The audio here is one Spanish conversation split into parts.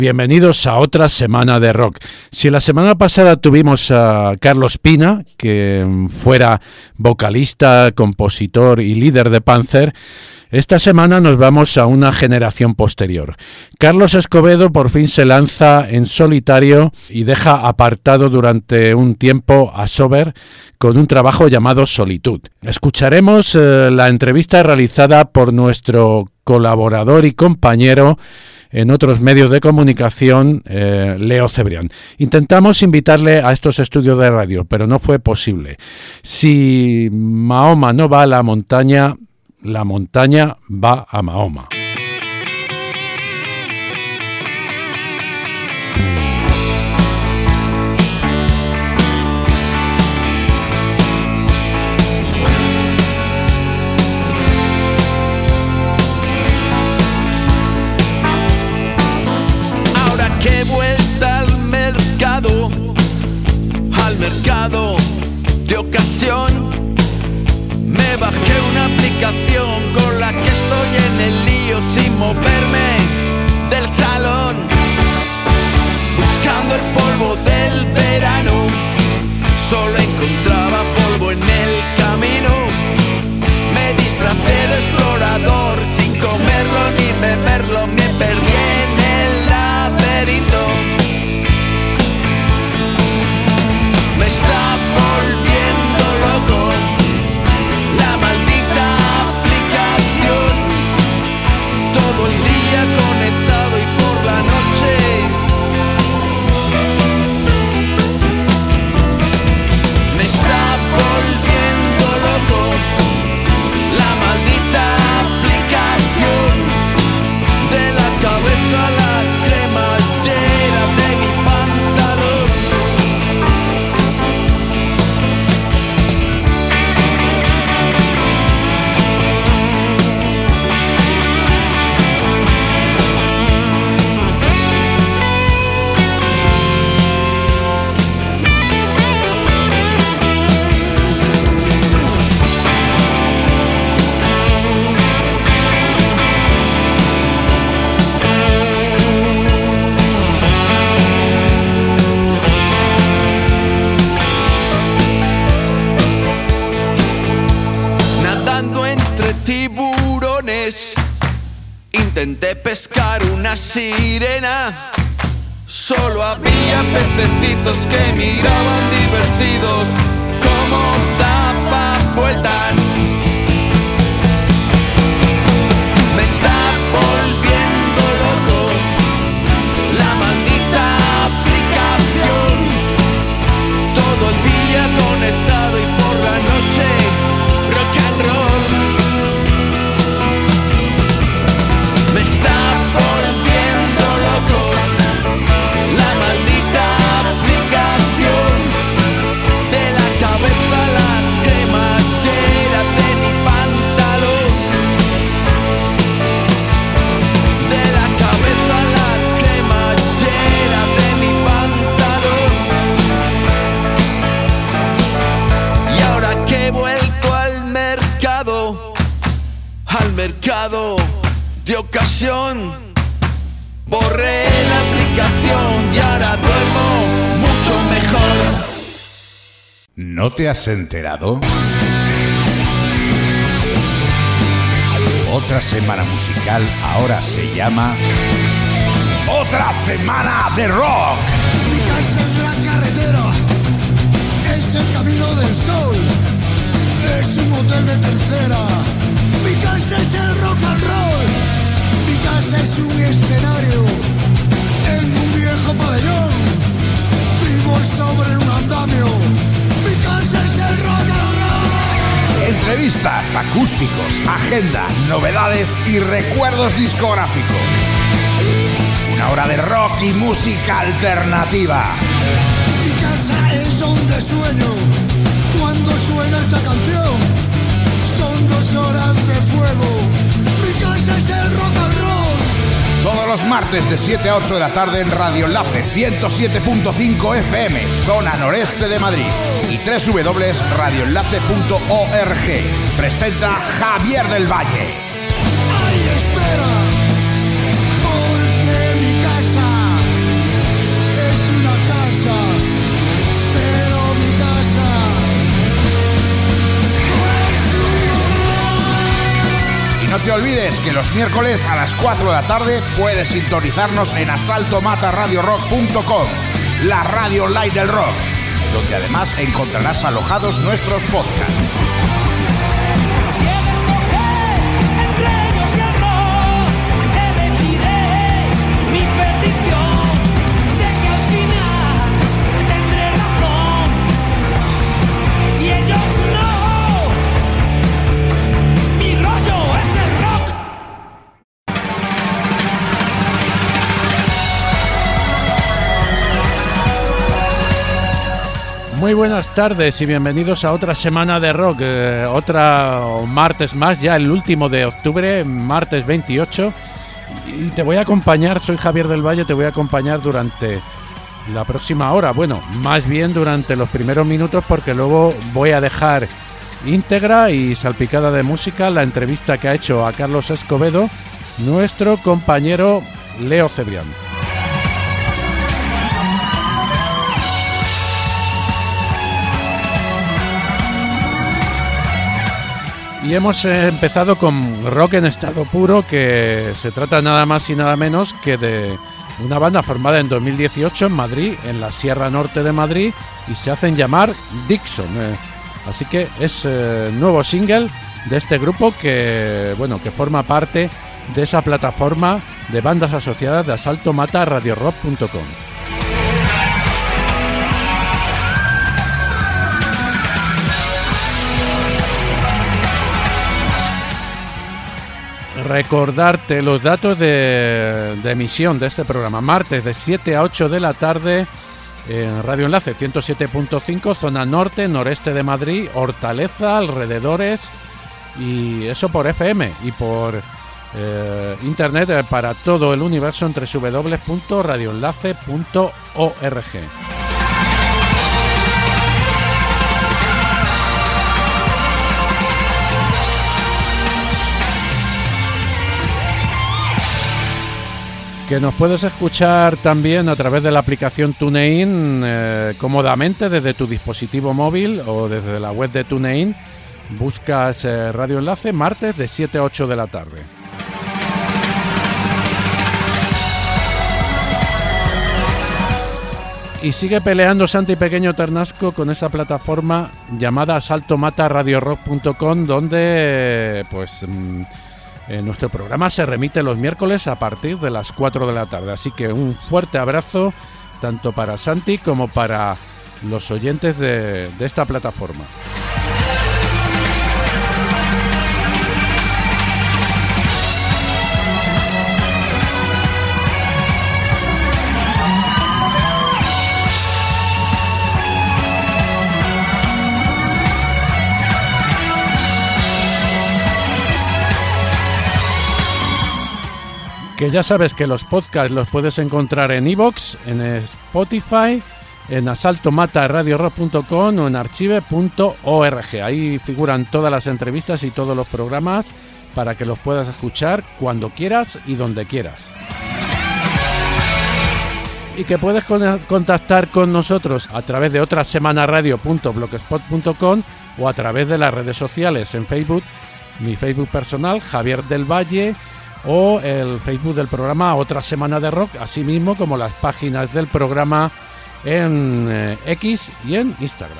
Bienvenidos a otra semana de rock. Si la semana pasada tuvimos a Carlos Pina, que fuera vocalista, compositor y líder de Panther, esta semana nos vamos a una generación posterior. Carlos Escobedo por fin se lanza en solitario y deja apartado durante un tiempo a Sober con un trabajo llamado Solitud. Escucharemos la entrevista realizada por nuestro colaborador y compañero en otros medios de comunicación, Leo Cebrián. Intentamos invitarle a estos estudios de radio, pero no fue posible. Si Mahoma no va a la montaña va a Mahoma. Mercado de ocasión, me bajé una aplicación con la que estoy en el lío sin moverme del salón, buscando el polvo del verano, solo encontraba polvo en el camino, me disfracé de explorador sin comerlo ni beberlo, me perdí en el laberinto. Me está volviendo loco la maldita aplicación. Todo el día conectado y por la noche me está volviendo loco la maldita aplicación. De la cabeza a la cremallera de mi pantalón. Intenté pescar una sirena, solo había pececitos que miraban divertidos como daban vueltas. Me está volviendo loco la maldita aplicación. Todo el día conectado y por la noche rock and roll. Me está volviendo loco la maldita aplicación. De la cabeza a la cremallera de mi pantalón. De la cabeza a la cremallera de mi pantalón. Y ahora que he vuelto al mercado de ocasión, borré la aplicación y ahora duermo mucho mejor. ¿No te has enterado? Otra semana musical ahora se llama Otra Semana de Rock. Mi casa es la carretera, es el camino del sol, es un hotel de tercera. Mi casa es el rock and roll. Mi casa es un escenario en un viejo pabellón. Vivo sobre un andamio. Mi casa es el rock and roll. Entrevistas, acústicos, agenda, novedades y recuerdos discográficos. Una hora de rock y música alternativa. Mi casa es donde sueño cuando suena esta canción. Son 2 horas de fuego. Mi casa es el rock and roll. Todos los martes de 7 a 8 de la tarde en Radio Enlace 107.5 FM, zona noreste de Madrid, y www.radioenlace.org. Presenta Javier del Valle. Ay, espera, porque mi casa te olvides que los miércoles a las 4 de la tarde puedes sintonizarnos en asaltomataradiorock.com, la radio online del rock, donde además encontrarás alojados nuestros podcasts. Muy buenas tardes y bienvenidos a otra semana de rock, otro martes más, ya el último de octubre, martes 28, y te voy a acompañar, soy Javier del Valle, te voy a acompañar durante la próxima hora, bueno, más bien durante los primeros minutos, porque luego voy a dejar íntegra y salpicada de música la entrevista que ha hecho a Carlos Escobedo, nuestro compañero Leo Cebrián. Y hemos empezado con rock en estado puro, que se trata nada más y nada menos que de una banda formada en 2018 en Madrid, en la Sierra Norte de Madrid, y se hacen llamar Dixon. Así que es nuevo single de este grupo que forma parte de esa plataforma de bandas asociadas de asaltomataradiorock.com. Recordarte los datos de emisión de este programa: martes de 7 a 8 de la tarde en Radio Enlace 107.5, zona norte, noreste de Madrid, Hortaleza, alrededores, y eso por FM y por internet para todo el universo en www.radioenlace.org. Que nos puedes escuchar también a través de la aplicación TuneIn cómodamente desde tu dispositivo móvil o desde la web de TuneIn. Buscas Radio Enlace martes de 7 a 8 de la tarde. Y sigue peleando Santi Pequeño Ternasco con esa plataforma llamada asaltomataradiorock.com, donde nuestro programa se remite los miércoles a partir de las 4 de la tarde. Así que un fuerte abrazo tanto para Santi como para los oyentes de esta plataforma. Que ya sabes que los podcasts los puedes encontrar en iVoox, en Spotify, en asaltomataradiorock.com o en archive.org. Ahí figuran todas las entrevistas y todos los programas para que los puedas escuchar cuando quieras y donde quieras. Y que puedes contactar con nosotros a través de otrasemanaradio.blogspot.com o a través de las redes sociales en Facebook, mi Facebook personal, Javier del Valle, o el Facebook del programa Otra Semana de Rock, así mismo como las páginas del programa en X y en Instagram.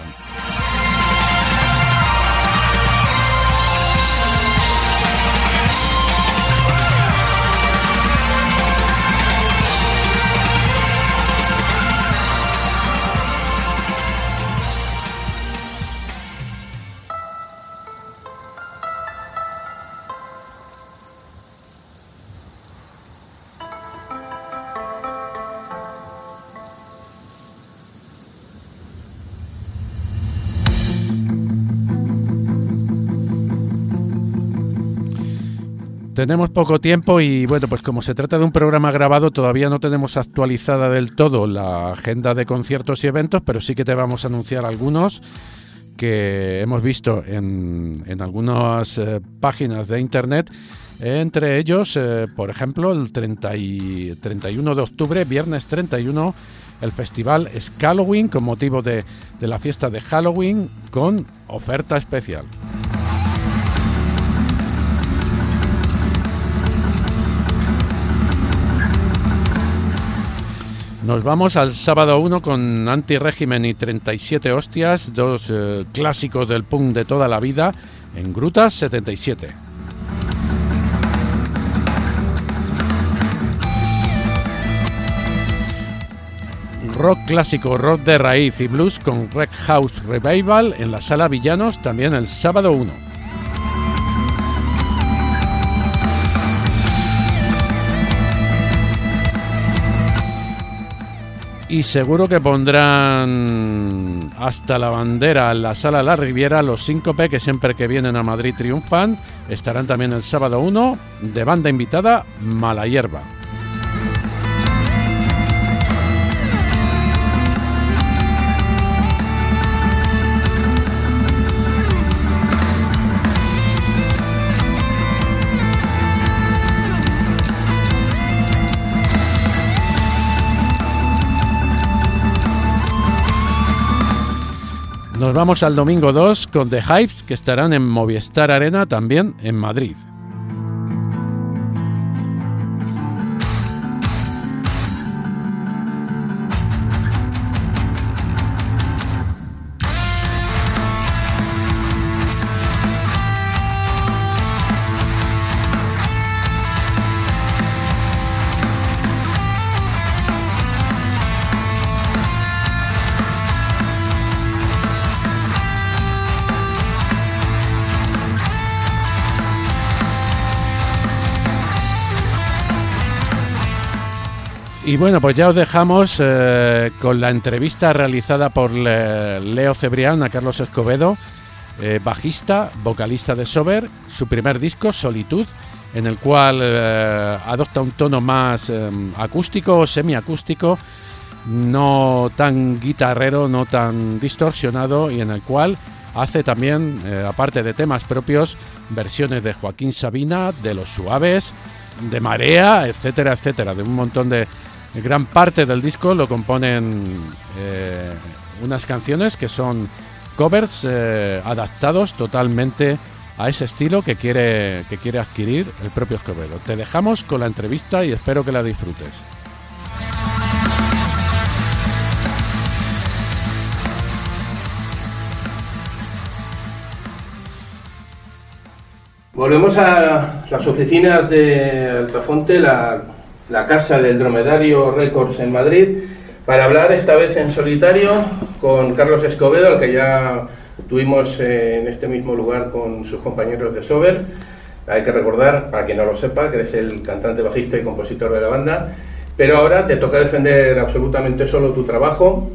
Tenemos poco tiempo y bueno, pues como se trata de un programa grabado, todavía no tenemos actualizada del todo la agenda de conciertos y eventos, pero sí que te vamos a anunciar algunos que hemos visto en algunas páginas de internet. Entre ellos, por ejemplo, el 31 de octubre, viernes 31, el festival Halloween, con motivo de la fiesta de Halloween, con oferta especial. Nos vamos al sábado 1 con Anti-Régimen y 37 hostias, dos clásicos del punk de toda la vida, en Grutas 77. Rock clásico, rock de raíz y blues con Rec House Revival en la Sala Villanos, también el sábado 1. Y seguro que pondrán Hasta la Bandera en la Sala La Riviera. Los Síncope, que siempre que vienen a Madrid triunfan, estarán también el sábado 1, de banda invitada Mala Hierba. Nos vamos al domingo 2 con The Hives, que estarán en Movistar Arena, también en Madrid. Y bueno, pues ya os dejamos con la entrevista realizada por Leo Cebrián a Carlos Escobedo, bajista, vocalista de Sober, su primer disco, Solitud, en el cual adopta un tono más acústico o semiacústico, no tan guitarrero, no tan distorsionado, y en el cual hace también, aparte de temas propios, versiones de Joaquín Sabina, de Los Suaves, de Marea, etcétera, etcétera, de un montón de... Gran parte del disco lo componen unas canciones que son covers adaptados totalmente a ese estilo que quiere adquirir el propio Escobedo. Te dejamos con la entrevista y espero que la disfrutes. Volvemos a las oficinas de Altafonte, la casa del Dromedario Records en Madrid, para hablar esta vez en solitario con Carlos Escobedo, al que ya tuvimos en este mismo lugar con sus compañeros de Sober. Hay que recordar, para quien no lo sepa, que eres el cantante, bajista y compositor de la banda, pero ahora te toca defender absolutamente solo tu trabajo,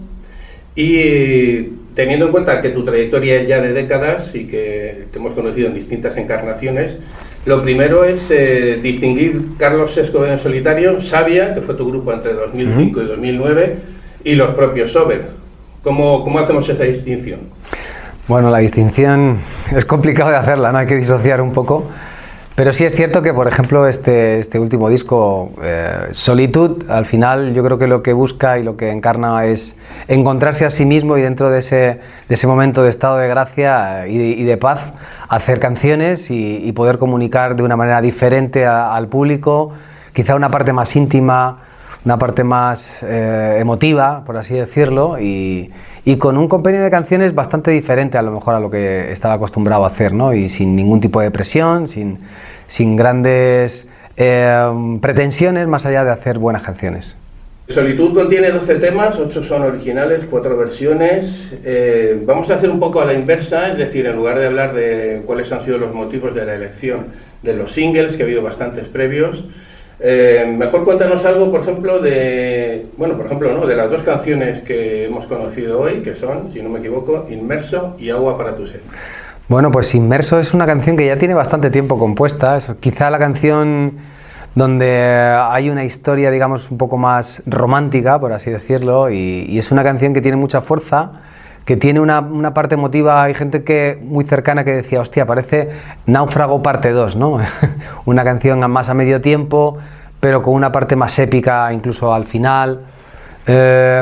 y teniendo en cuenta que tu trayectoria es ya de décadas y que te hemos conocido en distintas encarnaciones, lo primero es distinguir Carlos Escobedo en solitario, Savia, que fue tu grupo entre 2005 y 2009, y los propios Sober. ¿Cómo hacemos esa distinción? Bueno, la distinción es complicado de hacerla, ¿no? Hay que disociar un poco. Pero sí es cierto que, por ejemplo, este último disco, Solitud, al final yo creo que lo que busca y lo que encarna es encontrarse a sí mismo, y dentro de ese momento de estado de gracia y de paz, hacer canciones y poder comunicar de una manera diferente al público, quizá una parte más íntima, una parte más emotiva, por así decirlo, y con un compendio de canciones bastante diferente a lo mejor a lo que estaba acostumbrado a hacer, ¿no? Y sin ningún tipo de presión, sin grandes pretensiones más allá de hacer buenas canciones. Solitud contiene 12 temas, 8 son originales, 4 versiones. Vamos a hacer un poco a la inversa, es decir, en lugar de hablar de cuáles han sido los motivos de la elección de los singles, que ha habido bastantes previos, mejor cuéntanos algo, por ejemplo, de las dos canciones que hemos conocido hoy, que son, si no me equivoco, Inmerso y Agua para tu sed. Bueno, pues Inmerso es una canción que ya tiene bastante tiempo compuesta, es quizá la canción donde hay una historia, digamos, un poco más romántica, por así decirlo, y es una canción que tiene mucha fuerza, que tiene una parte emotiva. Hay gente muy cercana que decía, hostia, parece Náufrago parte 2, ¿no? Una canción más a medio tiempo, pero con una parte más épica incluso al final. Es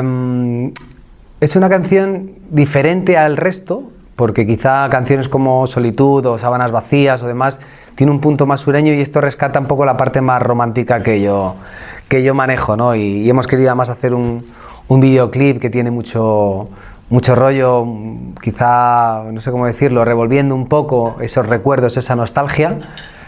una canción diferente al resto, porque quizá canciones como Solitud o Sábanas Vacías o demás tiene un punto más sureño, y esto rescata un poco la parte más romántica que yo yo manejo, ¿no? Y hemos querido además hacer un videoclip que tiene mucho rollo, quizá, no sé cómo decirlo, revolviendo un poco esos recuerdos, esa nostalgia.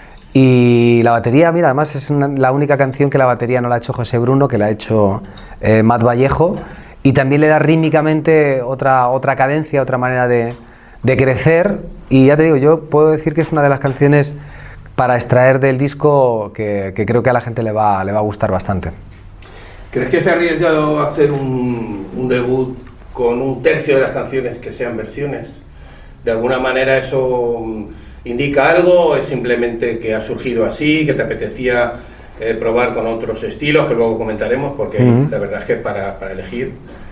Y la batería, mira, además es la única canción que la batería no la ha hecho José Bruno, que la ha hecho Matt Vallejo, y también le da rítmicamente otra cadencia, otra manera de crecer. Y ya te digo, yo puedo decir que es una de las canciones para extraer del disco que creo que a la gente le va a gustar bastante. ¿Crees que se ha arriesgado a hacer un debut con un tercio de las canciones que sean versiones? ¿De alguna manera eso indica algo o es simplemente que ha surgido así, que te apetecía probar con otros estilos, que luego comentaremos, porque la verdad es que para elegir,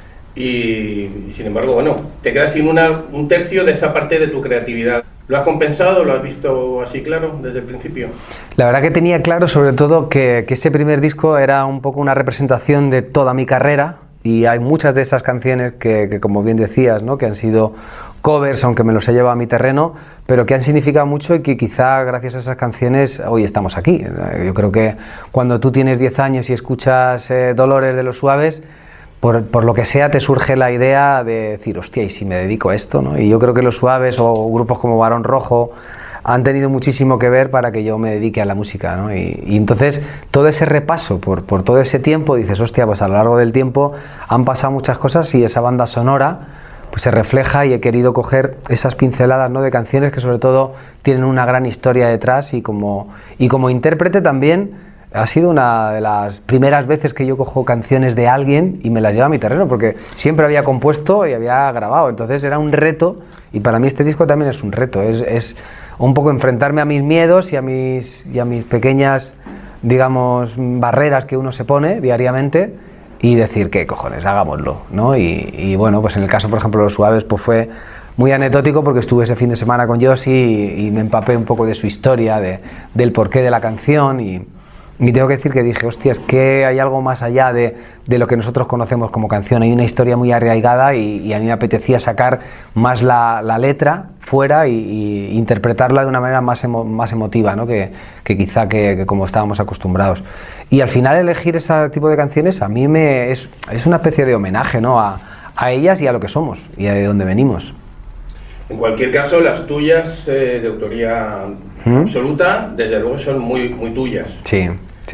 y sin embargo, bueno, te quedas sin un tercio de esa parte de tu creatividad? ¿Lo has compensado? ¿Lo has visto así claro desde el principio? La verdad que tenía claro sobre todo que ese primer disco era un poco una representación de toda mi carrera, y hay muchas de esas canciones que como bien decías, ¿no?, que han sido covers, aunque me los he llevado a mi terreno, pero que han significado mucho y que quizá gracias a esas canciones hoy estamos aquí. Yo creo que cuando tú tienes 10 años y escuchas Dolores de Los Suaves, por lo que sea te surge la idea de decir, hostia, ¿y si me dedico a esto?, ¿no? Y yo creo que Los Suaves o grupos como Barón Rojo han tenido muchísimo que ver para que yo me dedique a la música, ¿no? Y entonces todo ese repaso por todo ese tiempo, dices, hostia, pues a lo largo del tiempo han pasado muchas cosas y esa banda sonora pues se refleja, y he querido coger esas pinceladas, ¿no?, de canciones que sobre todo tienen una gran historia detrás, y como intérprete también ha sido una de las primeras veces que yo cojo canciones de alguien y me las llevo a mi terreno, porque siempre había compuesto y había grabado, entonces era un reto, y para mí este disco también es un reto, es un poco enfrentarme a mis miedos y a mis pequeñas, digamos, barreras que uno se pone diariamente, y decir, ¿qué cojones? Hagámoslo, ¿no? Y bueno, pues en el caso, por ejemplo, de Los Suaves, pues fue muy anecdótico porque estuve ese fin de semana con Josi y me empapé un poco de su historia, del porqué de la canción, y tengo que decir que dije, hostia, es que hay algo más allá de lo que nosotros conocemos como canción, hay una historia muy arraigada, y a mí me apetecía sacar más la letra fuera y interpretarla de una manera más emotiva, ¿no?, que quizá que como estábamos acostumbrados. Y al final elegir ese tipo de canciones a mí es una especie de homenaje, ¿no?, a ellas y a lo que somos y a de dónde venimos. En cualquier caso, las tuyas de autoría absoluta, desde luego son muy, muy tuyas. Sí.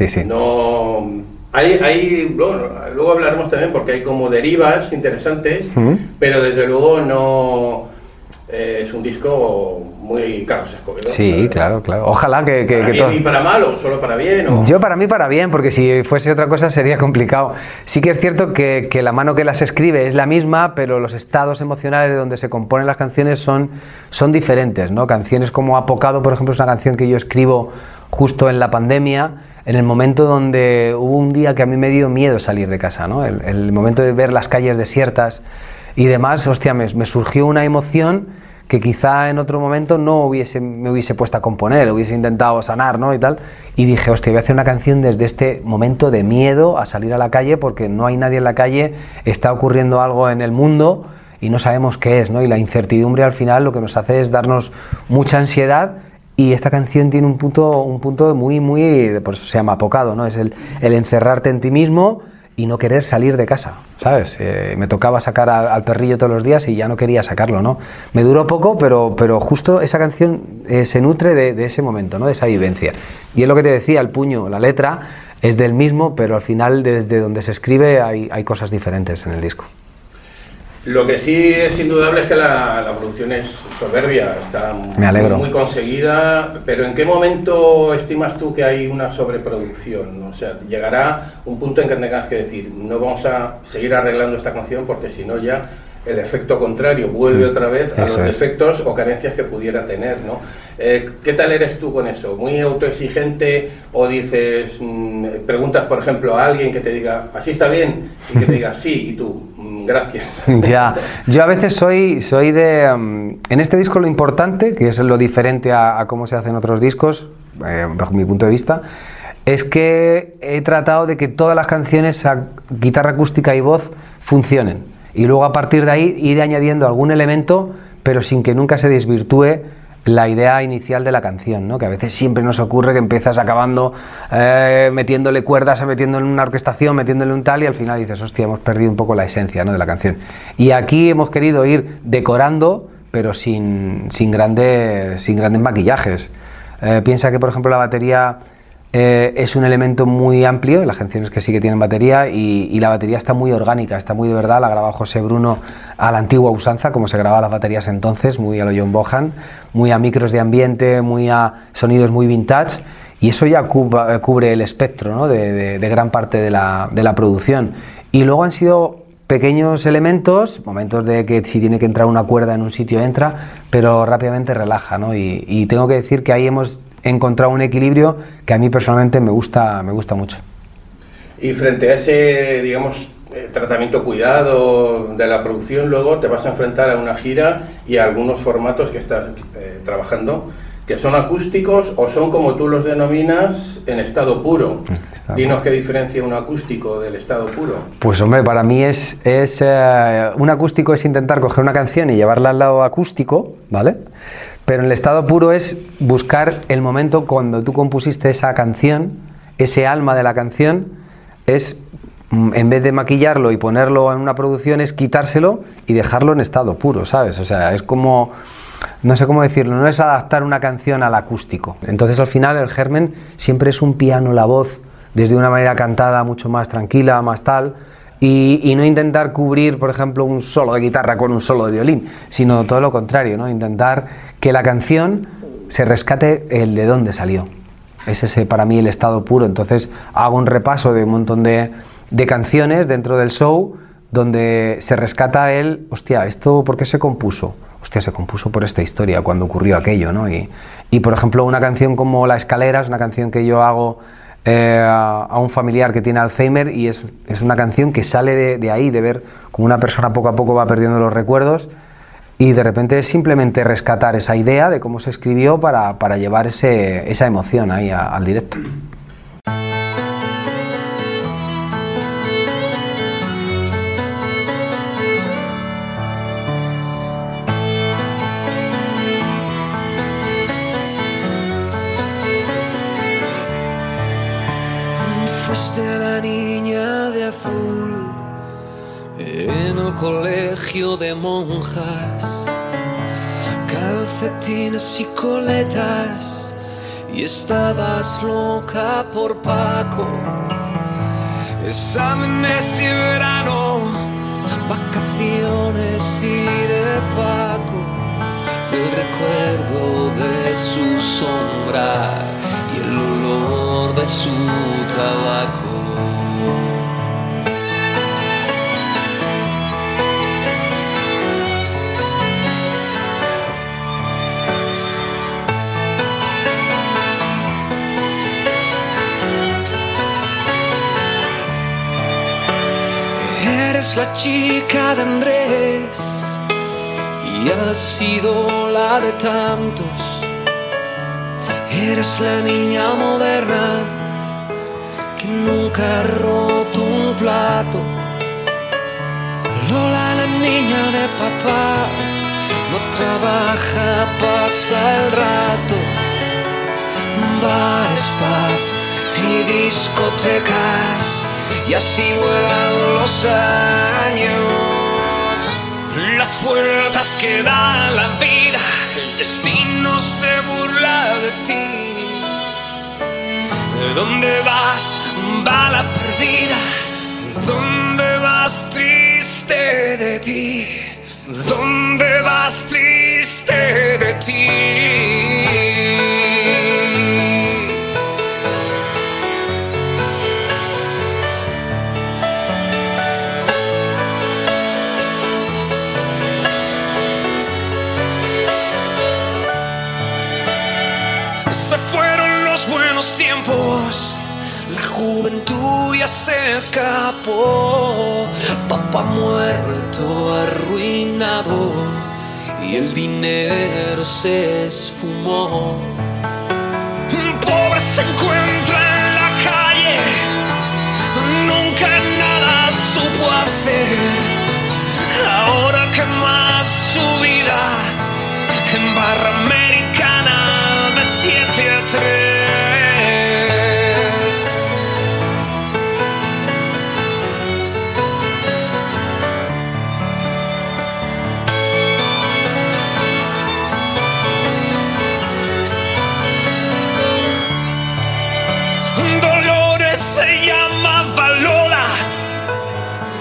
No, bueno, luego hablaremos también porque hay como derivas interesantes, pero desde luego no es un disco muy Carlos Escobedo. Sí, claro. Ojalá que ¿Para bien todo... y para mal o solo para bien? ¿O? Yo para mí para bien, porque si fuese otra cosa sería complicado. Sí que es cierto que la mano que las escribe es la misma, pero los estados emocionales de donde se componen las canciones son diferentes, ¿no? Canciones como Apocado, por ejemplo, es una canción que yo escribo justo en la pandemia, en el momento donde hubo un día que a mí me dio miedo salir de casa, ¿no? El momento de ver las calles desiertas y demás, hostia, me surgió una emoción que quizá en otro momento no me hubiese puesto a componer, hubiese intentado sanar, ¿no?, y tal, y dije, hostia, voy a hacer una canción desde este momento de miedo a salir a la calle, porque no hay nadie en la calle, está ocurriendo algo en el mundo y no sabemos qué es, ¿no?, y la incertidumbre al final lo que nos hace es darnos mucha ansiedad. Y esta canción tiene un punto muy, por eso se llama Apocado, ¿no? Es el encerrarte en ti mismo y no querer salir de casa, ¿sabes? Me tocaba sacar al perrillo todos los días y ya no quería sacarlo, ¿no? Me duró poco, pero justo esa canción se nutre de ese momento, ¿no?, de esa vivencia. Y es lo que te decía, el puño, la letra es del mismo, pero al final desde donde se escribe hay cosas diferentes en el disco. Lo que sí es indudable es que la producción es soberbia, está muy conseguida, pero ¿en qué momento estimas tú que hay una sobreproducción? O sea, llegará un punto en que tengas que decir, no vamos a seguir arreglando esta canción porque si no ya el efecto contrario vuelve otra vez a los defectos o carencias que pudiera tener, ¿no? ¿Qué tal eres tú con eso? ¿Muy autoexigente o dices, preguntas por ejemplo a alguien que te diga, así está bien, y que te diga sí, y tú, gracias? Ya, yo a veces soy de... en este disco lo importante, que es lo diferente a cómo se hacen otros discos, bajo mi punto de vista, es que he tratado de que todas las canciones a guitarra acústica y voz funcionen. Y luego a partir de ahí ir añadiendo algún elemento, pero sin que nunca se desvirtúe la idea inicial de la canción, ¿no? Que a veces siempre nos ocurre que empiezas acabando metiéndole cuerdas, metiéndole una orquestación, metiéndole un tal, y al final dices, hostia, hemos perdido un poco la esencia, ¿no?, de la canción. Y aquí hemos querido ir decorando, pero sin grandes maquillajes. Piensa que, por ejemplo, la batería es un elemento muy amplio, las canciones que sí que tienen batería, y la batería está muy orgánica, está muy de verdad, la graba José Bruno a la antigua usanza, como se grababan las baterías entonces, muy a lo John Bonham, muy a micros de ambiente, muy a sonidos muy vintage, y eso ya cubre el espectro, ¿no?, de gran parte de la producción. Y luego han sido pequeños elementos, momentos de que si tiene que entrar una cuerda en un sitio entra, pero rápidamente relaja, ¿no? Y tengo que decir que ahí hemos encontrado un equilibrio que a mí personalmente me gusta mucho. Y frente a ese, digamos, tratamiento cuidado de la producción, luego te vas a enfrentar a una gira y a algunos formatos que estás trabajando, que son acústicos o son, como tú los denominas, en estado puro. Dinos qué diferencia un acústico del estado puro. Pues hombre, para mí un acústico es intentar coger una canción y llevarla al lado acústico, ¿vale? Pero en el estado puro es buscar el momento cuando tú compusiste esa canción, ese alma de la canción, es, en vez de maquillarlo y ponerlo en una producción, es quitárselo y dejarlo en estado puro, ¿sabes? O sea, es como, no sé cómo decirlo, no es adaptar una canción al acústico. Entonces al final el germen siempre es un piano, la voz, desde una manera cantada mucho más tranquila, más tal, y no intentar cubrir, por ejemplo, un solo de guitarra con un solo de violín, sino todo lo contrario, ¿no? Intentar que la canción se rescate el de dónde salió. Ese es para mí el estado puro. Entonces hago un repaso de un montón de canciones dentro del show donde se rescata hostia, ¿esto por qué se compuso? Hostia, se compuso por esta historia, cuando ocurrió aquello, ¿no? Y por ejemplo, una canción como La Escalera es una canción que yo hago a un familiar que tiene Alzheimer, y es una canción que sale de ahí, de ver cómo una persona poco a poco va perdiendo los recuerdos, y de repente es simplemente rescatar esa idea de cómo se escribió para llevar esa emoción ahí al directo. Fuiste la niña de azul en el colegio de monjas, calcetines y coletas, y estabas loca por Paco. Exámenes y verano, vacaciones y de Paco, el recuerdo de su sombra y el olor de su tabaco. Eres la chica de Andrés y has sido la de tantos. Eres la niña moderna que nunca ha roto un plato. Lola, la niña de papá, no trabaja, pasa el rato. Bares, pub y discotecas, y así vuelan los años. Las vueltas que da la vida, el destino se burla de ti. ¿Dónde vas, bala perdida? ¿Dónde vas, triste de ti? ¿Dónde vas, triste de ti? Se fueron los buenos tiempos, la juventud ya se escapó. Papá muerto, arruinado, y el dinero se esfumó. Un pobre se encuentra en la calle, nunca nada supo hacer. Ahora que más su vida en Barra América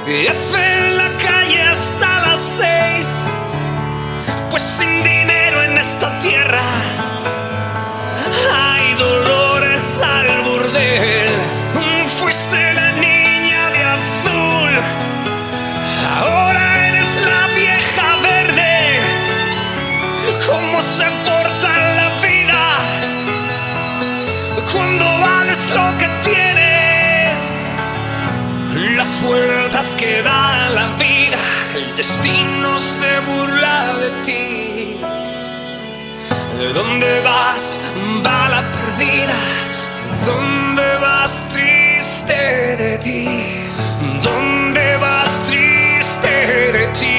y hace en la calle hasta las 6. Pues sin dinero en esta tierra hay dolores al burdel. Fuiste la niña de azul, ahora eres la vieja verde. ¿Cómo se porta la vida cuando vales lo que tienes? Las vueltas que da la vida, el destino se burla de ti. ¿De dónde vas, bala perdida? ¿Dónde vas, triste de ti? ¿Dónde vas, triste de ti?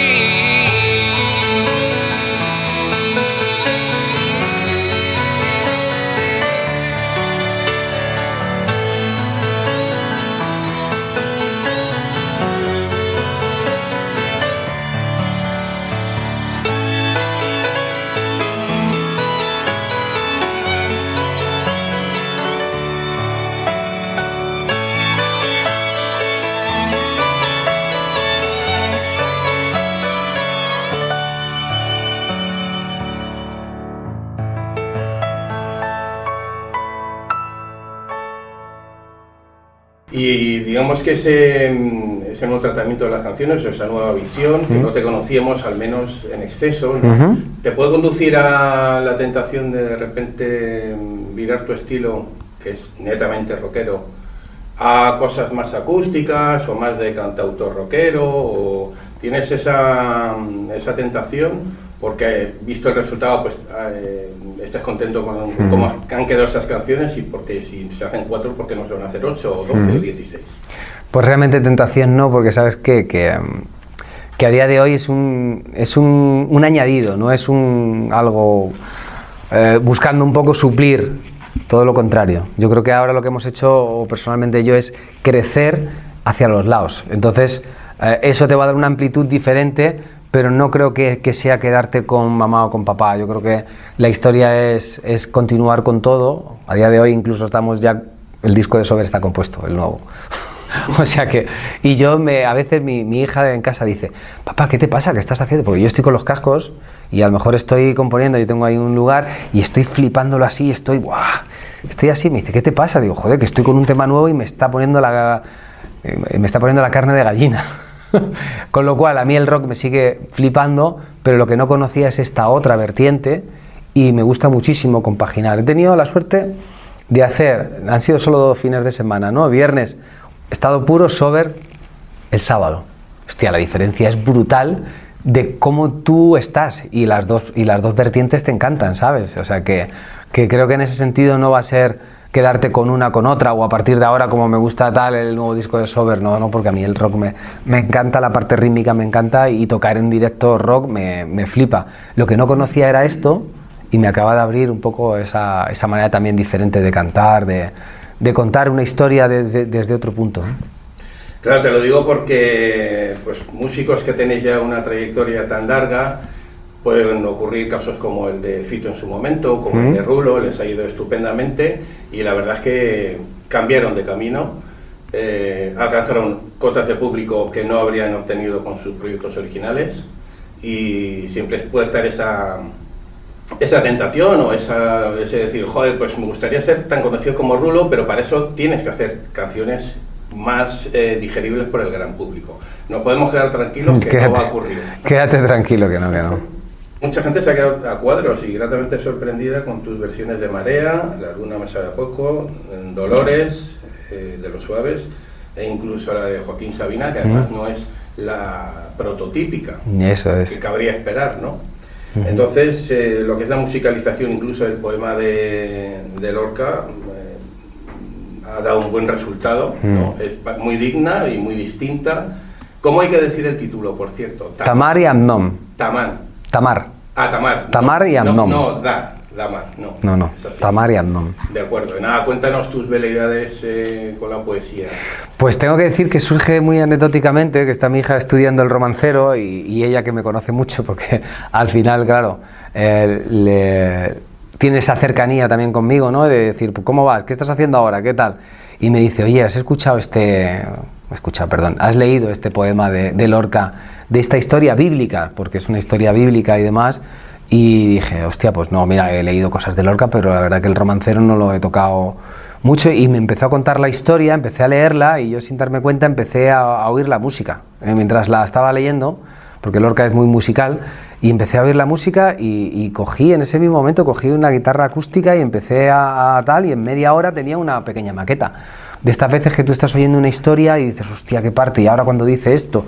Y digamos que ese nuevo tratamiento de las canciones, esa nueva visión, que no te conocíamos al menos en exceso, ¿no? ¿Te puede conducir a la tentación de repente virar tu estilo, que es netamente rockero, a cosas más acústicas o más de cantautor rockero? ¿O tienes esa tentación? Porque visto el resultado, pues estás contento con cómo han quedado esas canciones, y porque si se hacen 4, ¿por qué no se van a hacer 8 o 12 o 16? Pues realmente tentación no, porque sabes que a día de hoy es un añadido, no es algo buscando un poco suplir, todo lo contrario. Yo creo que ahora lo que hemos hecho, o personalmente yo, es crecer hacia los lados. Entonces eso te va a dar una amplitud diferente, pero no creo que sea quedarte con mamá o con papá. Yo creo que la historia es continuar con todo. A día de hoy incluso estamos ya, el disco de Sober está compuesto, el nuevo. O sea que, y yo a veces mi hija en casa dice: papá, ¿qué te pasa? ¿Qué estás haciendo? Porque yo estoy con los cascos y a lo mejor estoy componiendo, yo tengo ahí un lugar y estoy flipándolo así, estoy así. Me dice: ¿qué te pasa? Digo: joder, que estoy con un tema nuevo y me está poniendo la carne de gallina. Con lo cual a mí el rock me sigue flipando, pero lo que no conocía es esta otra vertiente y me gusta muchísimo compaginar. He tenido la suerte de hacer, han sido solo 2 fines de semana, ¿no? Viernes, estado puro, Sober, el sábado. Hostia, la diferencia es brutal de cómo tú estás, y las dos vertientes te encantan, ¿sabes? O sea que creo que en ese sentido no va a ser quedarte con una con otra, o a partir de ahora como me gusta tal el nuevo disco de Sober, no, porque a mí el rock me encanta, la parte rítmica me encanta, y tocar en directo rock me flipa. Lo que no conocía era esto, y me acaba de abrir un poco esa manera también diferente de cantar, de contar una historia desde otro punto, ¿eh? Claro, te lo digo porque pues músicos que tenéis ya una trayectoria tan larga, pueden ocurrir casos como el de Fito en su momento, como el de Rulo, les ha ido estupendamente, y la verdad es que cambiaron de camino, alcanzaron cotas de público que no habrían obtenido con sus proyectos originales, y siempre puede estar esa tentación o ese decir: joder, pues me gustaría ser tan conocido como Rulo, pero para eso tienes que hacer canciones más digeribles por el gran público. No podemos quedar tranquilos que no va a ocurrir. Quédate tranquilo que no. Mucha gente se ha quedado a cuadros y gratamente sorprendida con tus versiones de Marea, La Luna me sabe a poco, Dolores, de Los Suaves, e incluso la de Joaquín Sabina, que además no es la prototípica. Eso es. Que cabría esperar, ¿no? Entonces, lo que es la musicalización incluso del poema de Lorca ha dado un buen resultado, ¿no? Es muy digna y muy distinta. ¿Cómo hay que decir el título, por cierto? Tamar y Amnom. Tamar. Tamar y Amnom. Damar, no. Tamar y Amnom. De acuerdo. Nada, cuéntanos tus veleidades con la poesía. Pues tengo que decir que surge muy anecdóticamente, que está mi hija estudiando el romancero, y ella, que me conoce mucho, porque al final, claro, tiene esa cercanía también conmigo, ¿no? De decir: ¿cómo vas? ¿Qué estás haciendo ahora? ¿Qué tal? Y me dice: oye, ¿has escuchado has leído este poema de Lorca, de esta historia bíblica, porque es una historia bíblica y demás, y dije, hostia, pues no, mira, he leído cosas de Lorca, pero la verdad que el romancero no lo he tocado mucho, y me empezó a contar la historia, empecé a leerla, y yo sin darme cuenta empecé a oír la música, mientras la estaba leyendo, porque Lorca es muy musical, y empecé a oír la música y cogí, en ese mismo momento, cogí una guitarra acústica y empecé a tal, y en media hora tenía una pequeña maqueta. De estas veces que tú estás oyendo una historia y dices, hostia, qué parte, y ahora cuando dice esto,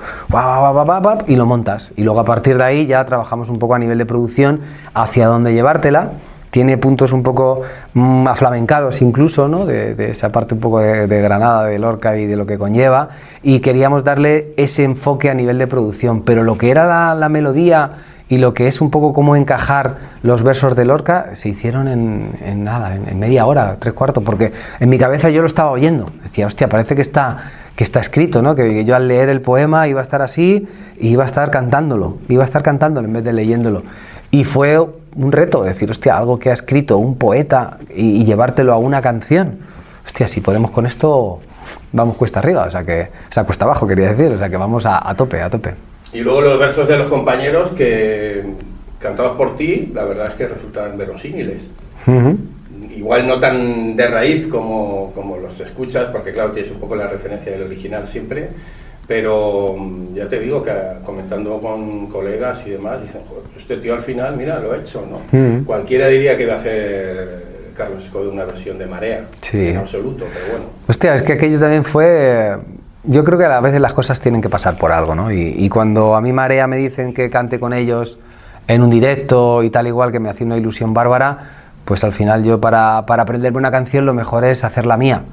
y lo montas. Y luego a partir de ahí ya trabajamos un poco a nivel de producción hacia dónde llevártela. Tiene puntos un poco aflamencados incluso, ¿no? De esa parte un poco de Granada, de Lorca y de lo que conlleva. Y queríamos darle ese enfoque a nivel de producción. Pero lo que era la melodía y lo que es un poco cómo encajar los versos de Lorca se hicieron en nada, en media hora, 3/4, porque en mi cabeza yo lo estaba oyendo. Decía, hostia, parece que está escrito, ¿no? Que yo al leer el poema iba a estar así y iba a estar cantándolo en vez de leyéndolo. Y fue un reto decir, hostia, algo que ha escrito un poeta y llevártelo a una canción. Hostia, si podemos con esto, vamos cuesta arriba, o sea, cuesta abajo, quería decir, o sea, que vamos a tope. Y luego los versos de los compañeros que, cantados por ti, la verdad es que resultan verosímiles. Uh-huh. Igual no tan de raíz como los escuchas, porque claro, tienes un poco la referencia del original siempre, pero ya te digo que comentando con colegas y demás, dicen, joder, este tío al final, mira, lo ha hecho, ¿no? Uh-huh. Cualquiera diría que iba a hacer Carlos Escobedo una versión de Marea, sí. En absoluto, pero bueno. Hostia, es que aquello también fue... Yo creo que a veces las cosas tienen que pasar por algo, ¿no? Y cuando a mí Marea me dicen que cante con ellos en un directo y tal igual, que me hacía una ilusión bárbara, pues al final yo para aprenderme una canción lo mejor es hacerla mía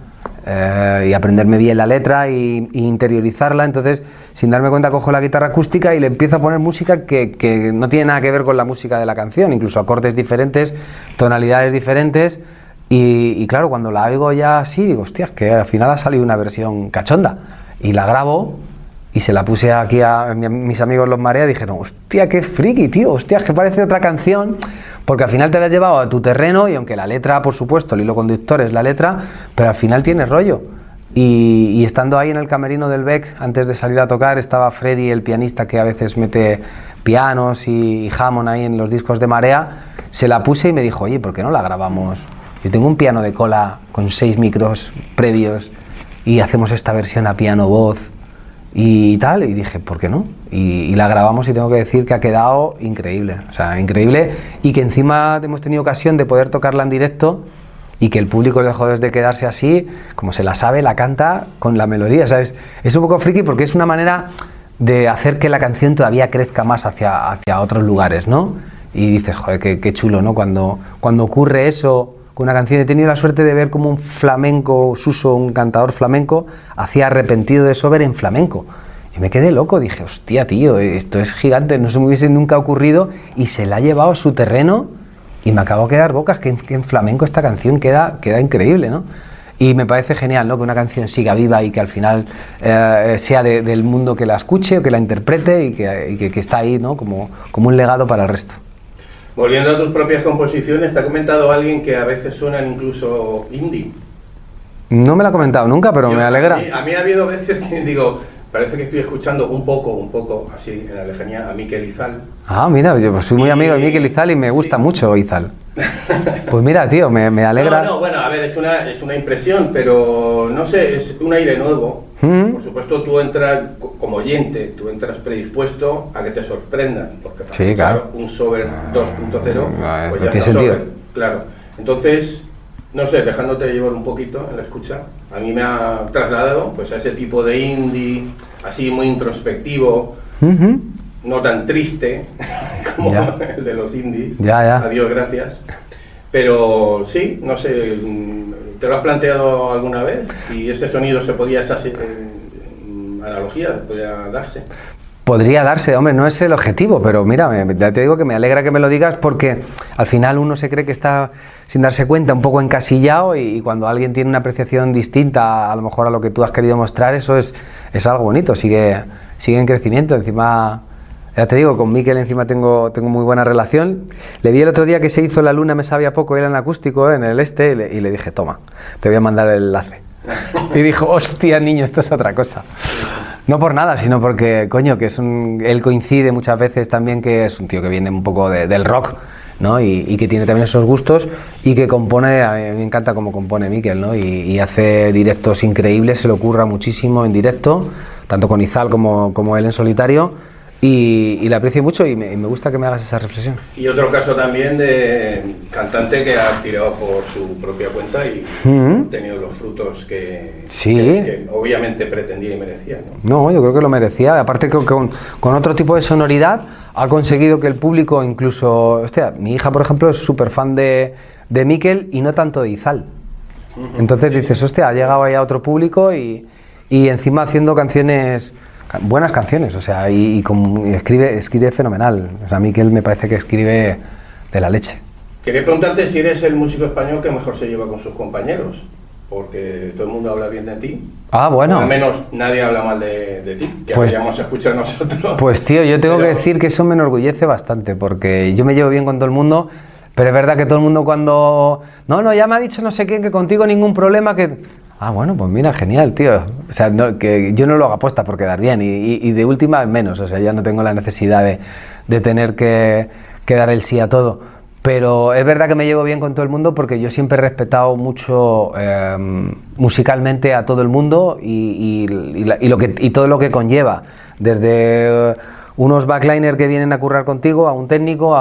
y aprenderme bien la letra y interiorizarla. Entonces, sin darme cuenta, cojo la guitarra acústica y le empiezo a poner música que no tiene nada que ver con la música de la canción, incluso acordes diferentes, tonalidades diferentes. Y claro, cuando la oigo ya así, digo, hostia, es que al final ha salido una versión cachonda. Y la grabo y se la puse aquí a mis amigos los Marea y dijeron, hostia, qué friki, tío, hostia, es que parece otra canción, porque al final te la has llevado a tu terreno y aunque la letra, por supuesto, el hilo conductor es la letra, pero al final tiene rollo. Y estando ahí en el camerino del Beck, antes de salir a tocar, estaba Freddy, el pianista que a veces mete pianos y Hammond ahí en los discos de Marea, se la puse y me dijo, oye, ¿por qué no la grabamos? Yo tengo un piano de cola con 6 micros previos y hacemos esta versión a piano-voz y tal, y dije, ¿por qué no? Y la grabamos y tengo que decir que ha quedado increíble, o sea, increíble, y que encima hemos tenido ocasión de poder tocarla en directo y que el público, lejos de quedarse así, como se la sabe, la canta con la melodía, o sea, es un poco friki porque es una manera de hacer que la canción todavía crezca más hacia otros lugares, ¿no? Y dices, joder, qué chulo, ¿no? Cuando ocurre eso con una canción. He tenido la suerte de ver como un flamenco, Suso, un cantador flamenco, hacía Arrepentido de Sober en flamenco. Y me quedé loco, dije, hostia, tío, esto es gigante, no se me hubiese nunca ocurrido, y se la ha llevado a su terreno y me acabo de quedar bocas que en flamenco esta canción queda increíble, ¿no? Y me parece genial, ¿no? Que una canción siga viva y que al final sea del mundo que la escuche o que la interprete y que está ahí, ¿no? Como un legado para el resto. Volviendo a tus propias composiciones, te ha comentado alguien que a veces suenan incluso indie. No me lo ha comentado nunca, pero me alegra. A mí ha habido veces que digo, parece que estoy escuchando un poco, así en la lejanía, a Miquel Izal. Ah, mira, yo pues soy muy amigo de Miquel Izal y me gusta mucho Izal. Pues mira, tío, me alegra. No, bueno, a ver, es una impresión, pero no sé, es un aire nuevo. Por supuesto, tú entras, como oyente, tú entras predispuesto a que te sorprendan, porque para sí, claro. Un Sober 2.0, pues ya está sentido. Sober, claro. Entonces, no sé, dejándote llevar un poquito en la escucha, a mí me ha trasladado pues a ese tipo de indie, así muy introspectivo, no tan triste como el de los indies, adiós, gracias. Pero sí, no sé, ¿te lo has planteado alguna vez? Si ese sonido se podía, esa analogía podría darse. Podría darse, hombre, no es el objetivo, pero mira, ya te digo que me alegra que me lo digas porque al final uno se cree que está, sin darse cuenta, un poco encasillado y cuando alguien tiene una apreciación distinta a lo mejor a lo que tú has querido mostrar, eso es algo bonito, sigue en crecimiento. Encima, ya te digo, con Miquel encima tengo muy buena relación. Le vi el otro día que se hizo La Luna me sabía poco, él en acústico, en el y le dije, toma, te voy a mandar el enlace. Y dijo, hostia, niño, esto es otra cosa. No por nada, sino porque, coño, que él coincide muchas veces también que es un tío que viene un poco del rock, ¿no? Y que tiene también esos gustos y que compone, a mí me encanta cómo compone Mikel, ¿no? Y hace directos increíbles, se le ocurra muchísimo en directo, tanto con Izal como él en solitario. Y le aprecio mucho y me gusta que me hagas esa reflexión. Y otro caso también de cantante que ha tirado por su propia cuenta y ha tenido los frutos que obviamente pretendía y merecía, ¿no? No, yo creo que lo merecía. Aparte que con otro tipo de sonoridad ha conseguido que el público incluso... Hostia, mi hija, por ejemplo, es súper fan de Mikel y no tanto de Izal. Entonces dices, hostia, ha llegado ahí a otro público y encima haciendo canciones... buenas canciones, o sea, y escribe fenomenal. O sea, a mí que él me parece que escribe de la leche. Quería preguntarte si eres el músico español que mejor se lleva con sus compañeros, porque todo el mundo habla bien de ti. Ah, bueno. O al menos nadie habla mal de ti, que hayamos escuchado nosotros. Pues tío, yo tengo que decir que eso me enorgullece bastante, porque yo me llevo bien con todo el mundo, pero es verdad que todo el mundo cuando... No, ya me ha dicho no sé quién que contigo ningún problema, que... Ah, bueno, pues mira, genial, tío. O sea, que yo no lo hago aposta por quedar bien y de última menos, o sea, ya no tengo la necesidad de tener que dar el sí a todo. Pero es verdad que me llevo bien con todo el mundo porque yo siempre he respetado mucho musicalmente a todo el mundo y todo lo que conlleva, desde unos backliners que vienen a currar contigo, a un técnico,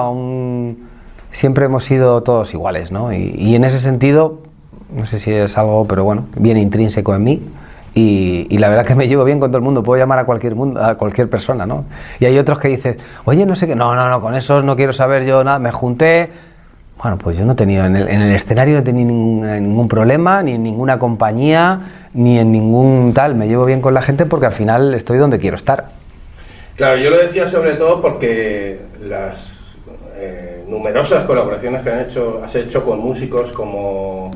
siempre hemos sido todos iguales, ¿no? Y en ese sentido... No sé si es algo, pero bueno, viene intrínseco en mí y la verdad que me llevo bien con todo el mundo, puedo llamar a cualquier persona, ¿no? Y hay otros que dicen, oye, no sé qué, no, con esos no quiero saber yo nada, me junté. Bueno, pues yo no he tenido, en el escenario no he tenido ningún problema, ni en ninguna compañía, ni en ningún tal, me llevo bien con la gente porque al final estoy donde quiero estar. Claro, yo lo decía sobre todo porque las numerosas colaboraciones que has hecho con músicos como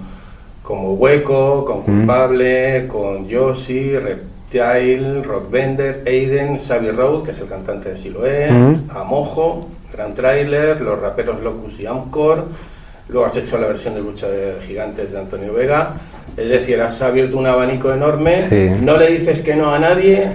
Hueco, con Culpable, con Yoshi, Reptile, Rockbender, Aiden, Xavi Road, que es el cantante de Siloé, Amojo, Gran Trailer, los raperos Locus y Amcor, luego has hecho la versión de Lucha de Gigantes de Antonio Vega, es decir, has abierto un abanico enorme, no le dices que no a nadie,